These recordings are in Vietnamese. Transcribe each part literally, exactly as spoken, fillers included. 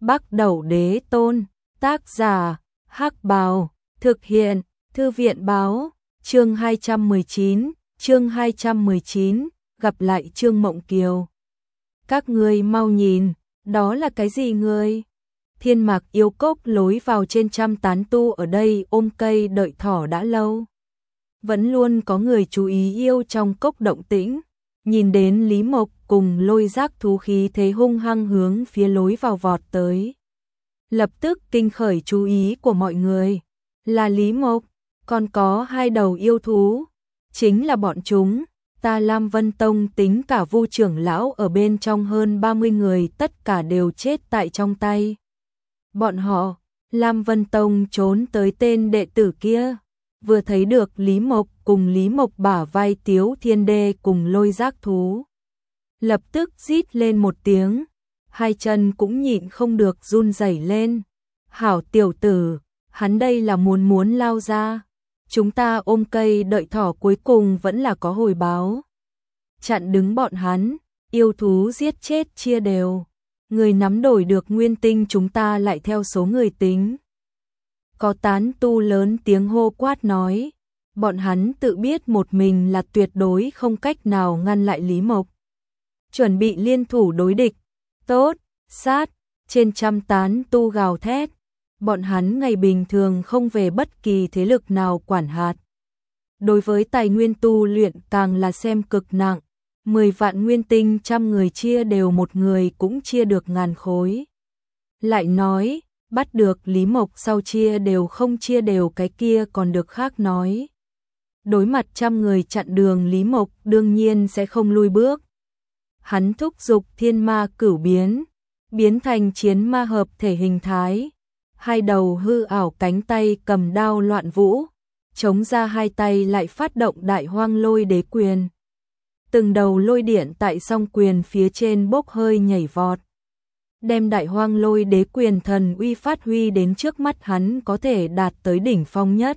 Bắc Đẩu Đế Tôn, tác giả, Hắc Bào, thực hiện, Thư viện báo, chương hai trăm mười chín, chương hai trăm mười chín, gặp lại Trương Mộng Kiều. Các ngươi mau nhìn, đó là cái gì ngươi? Thiên Mạc Yêu Cốc lối vào trên trăm tán tu ở đây ôm cây đợi thỏ đã lâu. Vẫn luôn có người chú ý yêu trong cốc động tĩnh, nhìn đến Lý Mộc cùng Lôi Giác thú khí thế hung hăng hướng phía lối vào vọt tới. Lập tức kinh khởi chú ý của mọi người, là Lý Mộc, còn có hai đầu yêu thú, chính là bọn chúng. Ta Lam Vân Tông tính cả Vu trưởng lão ở bên trong hơn ba mươi người tất cả đều chết tại trong tay bọn họ. Lam Vân Tông trốn tới tên đệ tử kia, vừa thấy được Lý Mộc cùng Lý Mộc bả vai Tiếu Thiên Đê cùng Lôi Giác thú, lập tức rít lên một tiếng, hai chân cũng nhịn không được run rẩy lên. Hảo tiểu tử, hắn đây là muốn muốn lao ra. Chúng ta ôm cây đợi thỏ cuối cùng vẫn là có hồi báo. Chặn đứng bọn hắn, yêu thú giết chết chia đều. Người nắm đổi được nguyên tinh chúng ta lại theo số người tính. Có tán tu lớn tiếng hô quát nói. Bọn hắn tự biết một mình là tuyệt đối không cách nào ngăn lại Lý Mộc. Chuẩn bị liên thủ đối địch. Tốt, sát, trên trăm tán tu gào thét. Bọn hắn ngày bình thường không về bất kỳ thế lực nào quản hạt. Đối với tài nguyên tu luyện càng là xem cực nặng. Mười vạn nguyên tinh trăm người chia đều một người cũng chia được ngàn khối. Lại nói, bắt được Lý Mộc sau chia đều không chia đều cái kia còn được khác nói. Đối mặt trăm người chặn đường Lý Mộc đương nhiên sẽ không lui bước. Hắn thúc giục thiên ma cửu biến, biến thành chiến ma hợp thể hình thái. Hai đầu hư ảo cánh tay cầm đao loạn vũ, chống ra hai tay lại phát động đại hoang lôi đế quyền. Từng đầu lôi điện tại song quyền phía trên bốc hơi nhảy vọt. Đem đại hoang lôi đế quyền thần uy phát huy đến trước mắt hắn có thể đạt tới đỉnh phong nhất.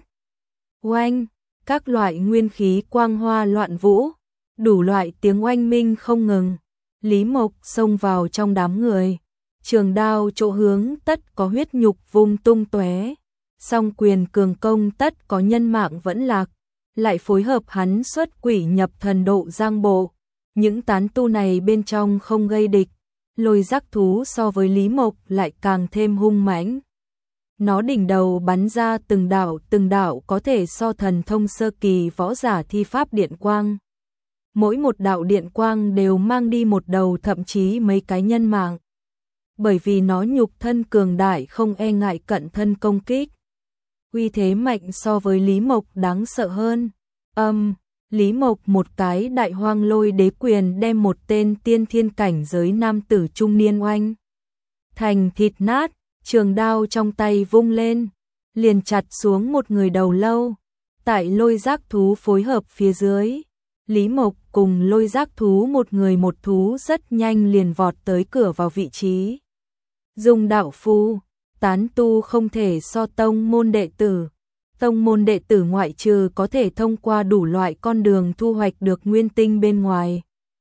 Oanh, các loại nguyên khí quang hoa loạn vũ, đủ loại tiếng oanh minh không ngừng. Lý Mộc xông vào trong đám người. Trường đao chỗ hướng tất có huyết nhục vung tung tóe, song quyền cường công tất có nhân mạng vẫn lạc, lại phối hợp hắn xuất quỷ nhập thần độ giang bộ. Những tán tu này bên trong không gây địch, Lôi Giác thú so với Lý Mộc lại càng thêm hung mãnh. Nó đỉnh đầu bắn ra từng đạo từng đạo có thể so thần thông sơ kỳ võ giả thi pháp điện quang. Mỗi một đạo điện quang đều mang đi một đầu thậm chí mấy cái nhân mạng. Bởi vì nó nhục thân cường đại không e ngại cận thân công kích. Uy thế mạnh so với Lý Mộc đáng sợ hơn. Âm, um, Lý Mộc một cái đại hoang lôi đế quyền đem một tên tiên thiên cảnh giới nam tử trung niên oanh thành thịt nát, trường đao trong tay vung lên, liền chặt xuống một người đầu lâu. Tại Lôi Giác thú phối hợp phía dưới, Lý Mộc cùng Lôi Giác thú một người một thú rất nhanh liền vọt tới cửa vào vị trí. Dùng đạo phù, tán tu không thể so tông môn đệ tử. Tông môn đệ tử ngoại trừ có thể thông qua đủ loại con đường thu hoạch được nguyên tinh bên ngoài.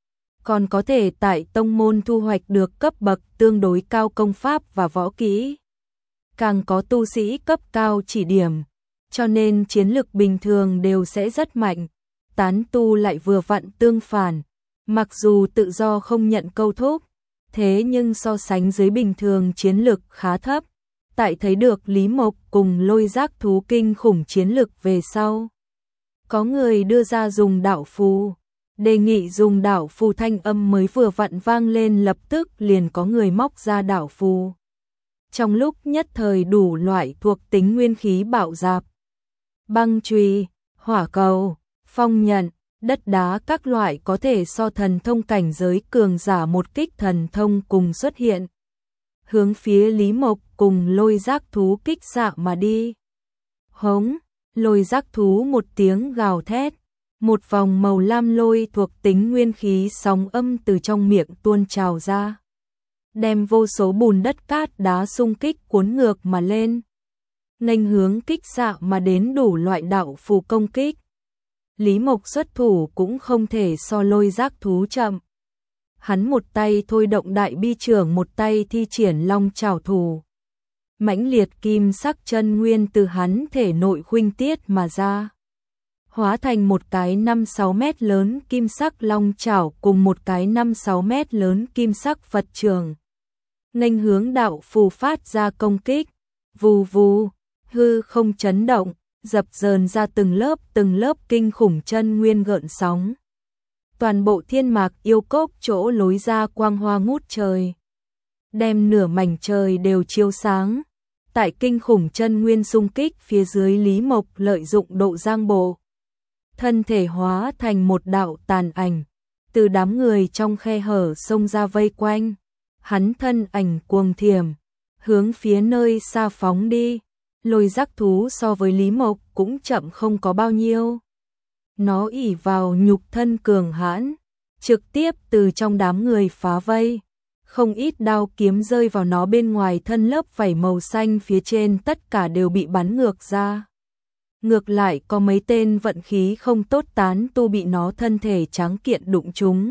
Còn có thể tại tông môn thu hoạch được cấp bậc tương đối cao công pháp và võ kỹ. Càng có tu sĩ cấp cao chỉ điểm, cho nên chiến lực bình thường đều sẽ rất mạnh. Tán tu lại vừa vặn tương phản, mặc dù tự do không nhận câu thúc, thế nhưng so sánh dưới bình thường chiến lực khá thấp. Tại thấy được Lý Mộc cùng Lôi Giác thú kinh khủng chiến lực về sau, có người đưa ra dùng đạo phù, đề nghị dùng đạo phù, thanh âm mới vừa vặn vang lên lập tức liền có người móc ra đạo phù. Trong lúc nhất thời đủ loại thuộc tính nguyên khí bạo dạp, băng chùy, hỏa cầu, phong nhận, đất đá các loại có thể so thần thông cảnh giới cường giả một kích thần thông cùng xuất hiện. Hướng phía Lý Mộc cùng Lôi Giác thú kích xạ mà đi. Hống, Lôi Giác thú một tiếng gào thét, một vòng màu lam lôi thuộc tính nguyên khí sóng âm từ trong miệng tuôn trào ra, đem vô số bùn đất cát đá xung kích cuốn ngược mà lên, nghênh hướng kích xạ mà đến đủ loại đạo phù công kích. Lý Mộc xuất thủ cũng không thể so Lôi Giác thú chậm. Hắn một tay thôi động đại bi trưởng, một tay thi triển long trảo thủ. Mãnh liệt kim sắc chân nguyên từ hắn thể nội khuynh tiết mà ra, hóa thành một cái năm sáu mét lớn kim sắc long trảo cùng một cái năm sáu mét lớn kim sắc Phật trường. Nghênh hướng đạo phù phát ra công kích, vù vù, hư không chấn động, dập dờn ra từng lớp từng lớp kinh khủng chân nguyên gợn sóng. Toàn bộ thiên mạc yêu cốc chỗ lối ra quang hoa ngút trời, đem nửa mảnh trời đều chiếu sáng. Tại kinh khủng chân nguyên xung kích phía dưới, Lý Mộc lợi dụng độ giang bộ, thân thể hóa thành một đạo tàn ảnh, từ đám người trong khe hở xông ra vây quanh. Hắn thân ảnh cuồng thiểm, hướng phía nơi xa phóng đi. Lôi giác thú so với Lý Mộc cũng chậm không có bao nhiêu. Nó ỷ vào nhục thân cường hãn, trực tiếp từ trong đám người phá vây. Không ít đao kiếm rơi vào nó bên ngoài thân, lớp vảy màu xanh phía trên tất cả đều bị bắn ngược ra. Ngược lại có mấy tên vận khí không tốt tán tu bị nó thân thể tráng kiện đụng trúng.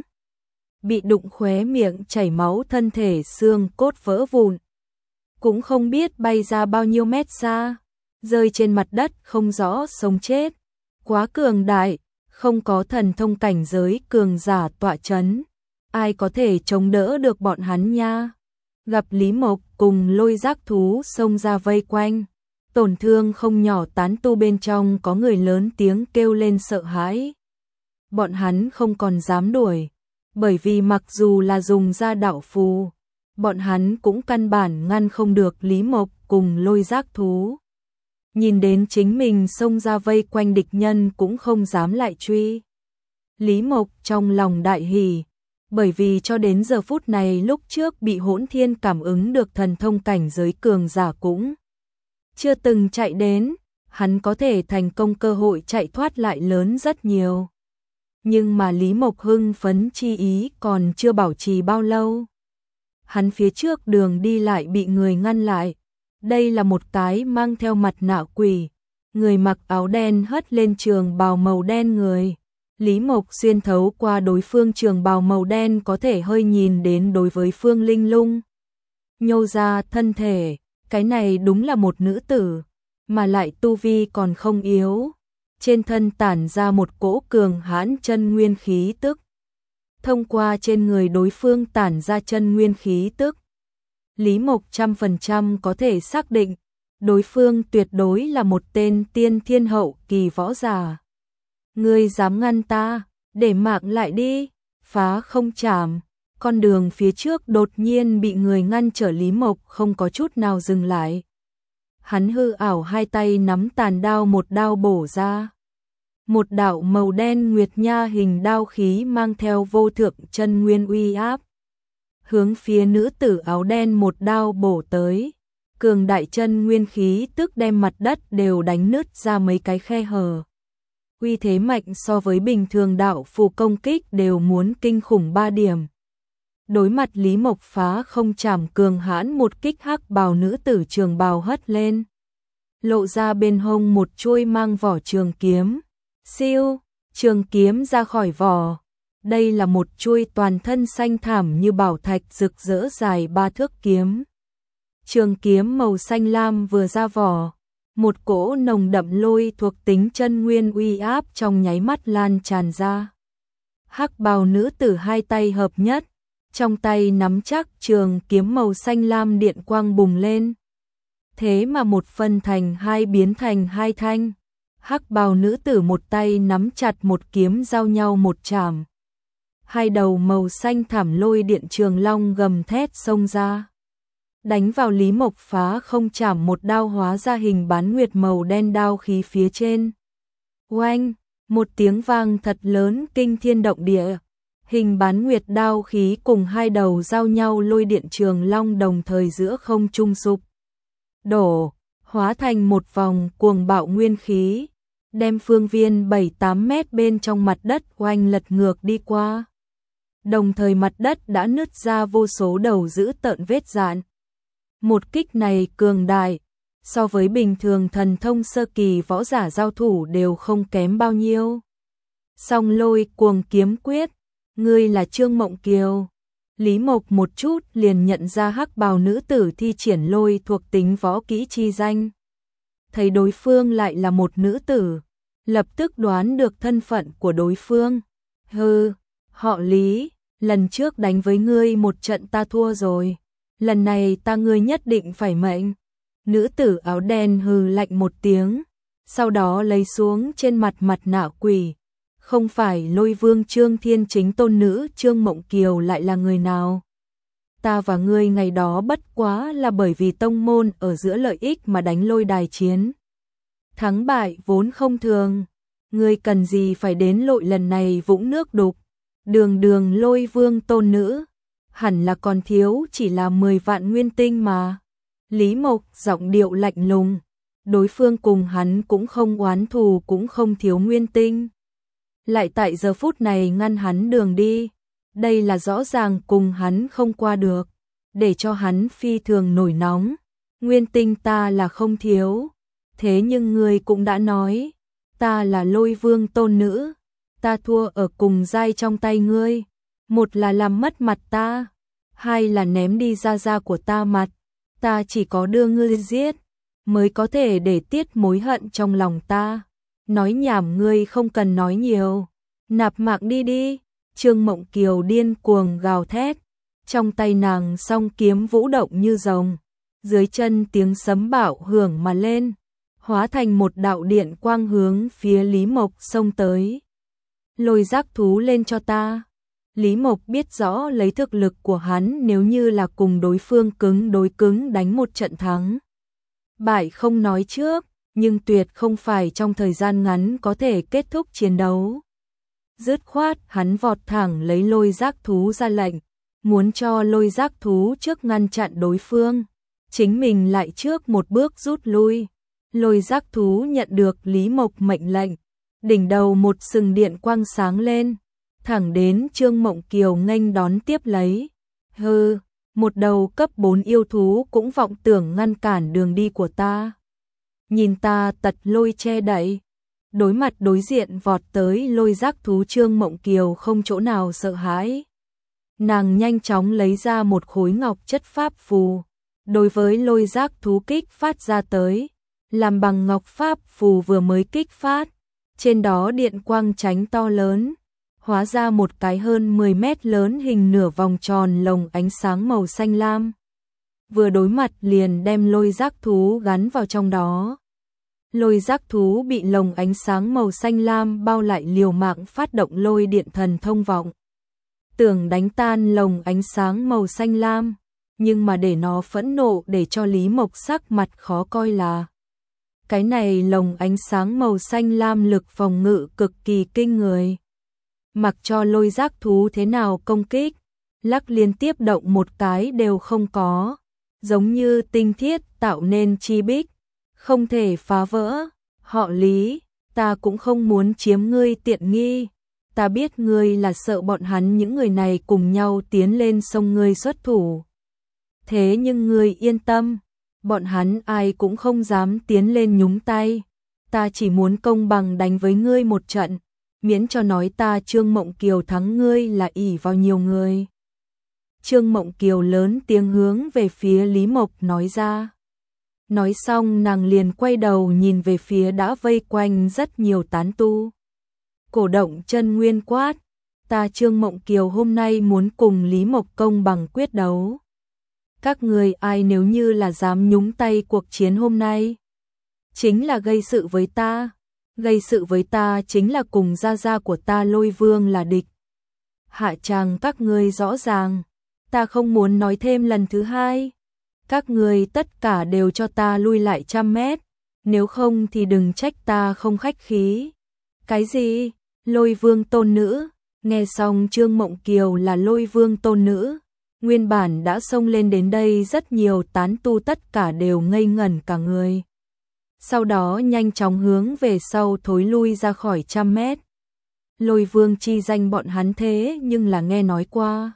Bị đụng khóe miệng chảy máu, thân thể xương cốt vỡ vụn. Cũng không biết bay ra bao nhiêu mét xa, rơi trên mặt đất không rõ sống chết. Quá cường đại, không có thần thông cảnh giới cường giả tọa chấn. Ai có thể chống đỡ được bọn hắn nha. Gặp Lý Mộc cùng lôi giác thú xông ra vây quanh, tổn thương không nhỏ tán tu bên trong có người lớn tiếng kêu lên sợ hãi. Bọn hắn không còn dám đuổi, bởi vì mặc dù là dùng ra đạo phù, bọn hắn cũng căn bản ngăn không được Lý Mộc cùng lôi giác thú. Nhìn đến chính mình xông ra vây quanh địch nhân cũng không dám lại truy. Lý Mộc trong lòng đại hỉ, bởi vì cho đến giờ phút này lúc trước bị Hỗn Thiên cảm ứng được thần thông cảnh giới cường giả cũng chưa từng chạy đến, hắn có thể thành công cơ hội chạy thoát lại lớn rất nhiều. Nhưng mà Lý Mộc hưng phấn chi ý còn chưa bảo trì bao lâu. Hắn phía trước đường đi lại bị người ngăn lại. Đây là một cái mang theo mặt nạ quỷ, người mặc áo đen hất lên trường bào màu đen người. Lý Mộc xuyên thấu qua đối phương trường bào màu đen có thể hơi nhìn đến đối với phương linh lung. Nhô ra thân thể, cái này đúng là một nữ tử, mà lại tu vi còn không yếu. Trên thân tản ra một cỗ cường hãn chân nguyên khí tức. Thông qua trên người đối phương tản ra chân nguyên khí tức, Lý Mộc trăm phần trăm có thể xác định, đối phương tuyệt đối là một tên tiên thiên hậu kỳ võ giả. Ngươi dám ngăn ta, để mạng lại đi, phá không chảm. Con đường phía trước đột nhiên bị người ngăn trở, Lý Mộc không có chút nào dừng lại. Hắn hư ảo hai tay nắm tàn đao một đao bổ ra. Một đạo màu đen nguyệt nha hình đao khí mang theo vô thượng chân nguyên uy áp, hướng phía nữ tử áo đen một đao bổ tới. Cường đại chân nguyên khí tức đem mặt đất đều đánh nứt ra mấy cái khe hở. Uy thế mạnh so với bình thường đạo phù công kích đều muốn kinh khủng ba điểm. Đối mặt Lý Mộc phá không chảm cường hãn một kích, hắc bào nữ tử trường bào hất lên, lộ ra bên hông một chuôi mang vỏ trường kiếm. Siêu, trường kiếm ra khỏi vỏ. Đây là một chuôi toàn thân xanh thảm như bảo thạch rực rỡ dài ba thước kiếm. Trường kiếm màu xanh lam vừa ra vỏ, một cỗ nồng đậm lôi thuộc tính chân nguyên uy áp trong nháy mắt lan tràn ra. Hắc bào nữ tử hai tay hợp nhất, trong tay nắm chắc trường kiếm màu xanh lam, điện quang bùng lên. Thế mà một phân thành hai, biến thành hai thanh. Hắc bào nữ tử một tay nắm chặt một kiếm giao nhau một chạm. Hai đầu màu xanh thảm lôi điện trường long gầm thét xông ra, đánh vào Lý Mộc phá không chảm một đao hóa ra hình bán nguyệt màu đen đao khí phía trên. Oanh, một tiếng vang thật lớn kinh thiên động địa. Hình bán nguyệt đao khí cùng hai đầu giao nhau lôi điện trường long đồng thời giữa không trung sụp đổ, hóa thành một vòng cuồng bạo nguyên khí, đem phương viên bảy tám mét bên trong mặt đất oanh lật ngược đi qua. Đồng thời mặt đất đã nứt ra vô số đầu dữ tợn vết rạn. Một kích này cường đại, so với bình thường thần thông sơ kỳ võ giả giao thủ đều không kém bao nhiêu. Song lôi cuồng kiếm quyết, ngươi là Trương Mộng Kiều. Lý Mộc một chút liền nhận ra hắc bào nữ tử thi triển lôi thuộc tính võ kỹ chi danh. Thấy đối phương lại là một nữ tử, lập tức đoán được thân phận của đối phương. Hừ, họ Lý, lần trước đánh với ngươi một trận ta thua rồi, lần này ta ngươi nhất định phải mệnh. Nữ tử áo đen hừ lạnh một tiếng, sau đó lấy xuống trên mặt mặt nạ quỷ. Không phải Lôi Vương Trương Thiên Chính tôn nữ Trương Mộng Kiều lại là người nào? Ta và ngươi ngày đó bất quá là bởi vì tông môn ở giữa lợi ích mà đánh lôi đài chiến. Thắng bại vốn không thường, ngươi cần gì phải đến lội lần này vũng nước đục. Đường đường Lôi Vương tôn nữ, hẳn là còn thiếu chỉ là mười vạn nguyên tinh mà. Lý Mộc giọng điệu lạnh lùng, đối phương cùng hắn cũng không oán thù cũng không thiếu nguyên tinh. Lại tại giờ phút này ngăn hắn đường đi, đây là rõ ràng cùng hắn không qua được, để cho hắn phi thường nổi nóng. Nguyên tinh ta là không thiếu, thế nhưng ngươi cũng đã nói, ta là Lôi Vương tôn nữ, ta thua ở cùng giai trong tay ngươi, một là làm mất mặt ta, hai là ném đi gia gia của ta mặt, ta chỉ có đưa ngươi giết, mới có thể để tiết mối hận trong lòng ta. Nói nhảm ngươi không cần nói nhiều, nạp mạng đi đi. Trương Mộng Kiều điên cuồng gào thét, trong tay nàng song kiếm vũ động như rồng, dưới chân tiếng sấm bạo hưởng mà lên, hóa thành một đạo điện quang hướng phía Lý Mộc xông tới. Lôi giác thú lên cho ta. Lý Mộc biết rõ lấy thực lực của hắn nếu như là cùng đối phương cứng đối cứng đánh một trận thắng. Bại không nói trước, nhưng tuyệt không phải trong thời gian ngắn có thể kết thúc chiến đấu. Dứt khoát hắn vọt thẳng lấy lôi giác thú ra lệnh, muốn cho lôi giác thú trước ngăn chặn đối phương, chính mình lại trước một bước rút lui. Lôi giác thú nhận được Lý Mộc mệnh lệnh, đỉnh đầu một sừng điện quang sáng lên, thẳng đến Trương Mộng Kiều nghênh đón tiếp lấy. Hừ, một đầu cấp bốn yêu thú cũng vọng tưởng ngăn cản đường đi của ta. Nhìn ta tật lôi che đậy. Đối mặt đối diện vọt tới lôi giác thú Trương Mộng Kiều không chỗ nào sợ hãi. Nàng nhanh chóng lấy ra một khối ngọc chất pháp phù, đối với lôi giác thú kích phát ra tới, làm bằng ngọc pháp phù vừa mới kích phát, trên đó điện quang chánh to lớn, hóa ra một cái hơn mười mét lớn hình nửa vòng tròn lồng ánh sáng màu xanh lam. Vừa đối mặt liền đem lôi giác thú gắn vào trong đó. Lôi giác thú bị lồng ánh sáng màu xanh lam bao lại liều mạng phát động lôi điện thần thông vọng. Tưởng đánh tan lồng ánh sáng màu xanh lam, nhưng mà để nó phẫn nộ để cho Lý Mộc sắc mặt khó coi là cái này lồng ánh sáng màu xanh lam lực phòng ngự cực kỳ kinh người. Mặc cho lôi giác thú thế nào công kích, lắc liên tiếp động một cái đều không có, giống như tinh thiết tạo nên chi bích, không thể phá vỡ. Họ Lý, ta cũng không muốn chiếm ngươi tiện nghi, ta biết ngươi là sợ bọn hắn những người này cùng nhau tiến lên sông ngươi xuất thủ. Thế nhưng ngươi yên tâm, bọn hắn ai cũng không dám tiến lên nhúng tay, ta chỉ muốn công bằng đánh với ngươi một trận, miễn cho nói ta Trương Mộng Kiều thắng ngươi là ỷ vào nhiều người. Trương Mộng Kiều lớn tiếng hướng về phía Lý Mộc nói ra. Nói xong nàng liền quay đầu nhìn về phía đã vây quanh rất nhiều tán tu. Cổ động chân nguyên quát, ta Trương Mộng Kiều hôm nay muốn cùng Lý Mộc công bằng quyết đấu. Các người ai nếu như là dám nhúng tay cuộc chiến hôm nay, chính là gây sự với ta. Gây sự với ta chính là cùng gia gia của ta Lôi Vương là địch. Hạ tràng các ngươi rõ ràng, ta không muốn nói thêm lần thứ hai. Các người tất cả đều cho ta lui lại trăm mét, nếu không thì đừng trách ta không khách khí. Cái gì? Lôi Vương tôn nữ? Nghe xong Trương Mộng Kiều là Lôi Vương tôn nữ, nguyên bản đã xông lên đến đây rất nhiều tán tu tất cả đều ngây ngẩn cả người. Sau đó nhanh chóng hướng về sau thối lui ra khỏi trăm mét. Lôi Vương chi danh bọn hắn thế nhưng là nghe nói qua.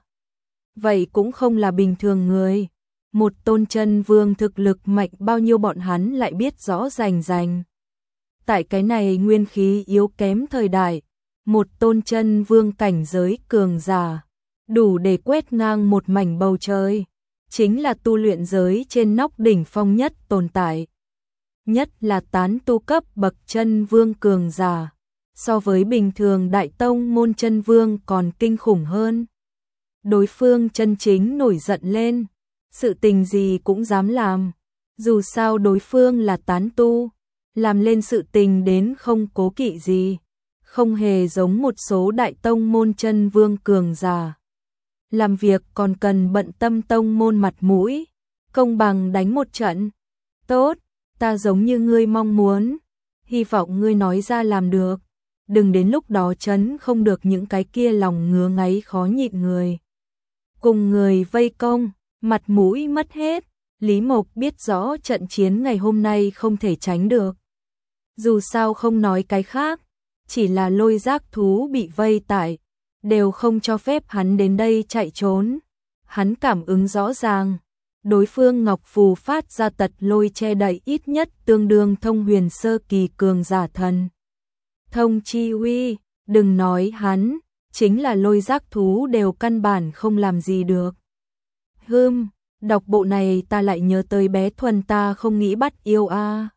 Vậy cũng không là bình thường người. Một tôn chân vương thực lực mạnh bao nhiêu bọn hắn lại biết rõ rành rành. Tại cái này nguyên khí yếu kém thời đại, một tôn chân vương cảnh giới cường giả, đủ để quét ngang một mảnh bầu trời, chính là tu luyện giới trên nóc đỉnh phong nhất tồn tại. Nhất là tán tu cấp bậc chân vương cường giả, so với bình thường đại tông môn chân vương còn kinh khủng hơn. Đối phương chân chính nổi giận lên, sự tình gì cũng dám làm, dù sao đối phương là tán tu, làm lên sự tình đến không cố kỵ gì, không hề giống một số đại tông môn chân vương cường giả. Làm việc còn cần bận tâm tông môn mặt mũi, công bằng đánh một trận. Tốt, ta giống như ngươi mong muốn, hy vọng ngươi nói ra làm được, đừng đến lúc đó chấn không được những cái kia lòng ngứa ngáy khó nhịn người. Cùng người vây công, mặt mũi mất hết, Lý Mộc biết rõ trận chiến ngày hôm nay không thể tránh được. Dù sao không nói cái khác, chỉ là lôi giác thú bị vây tại, đều không cho phép hắn đến đây chạy trốn. Hắn cảm ứng rõ ràng, đối phương ngọc phù phát ra tật lôi che đậy ít nhất tương đương thông huyền sơ kỳ cường giả thần. Thông chi uy, đừng nói hắn, chính là lôi giác thú đều căn bản không làm gì được. Hừm, đọc bộ này ta lại nhớ tới bé Thuần ta không nghĩ bắt yêu a. À.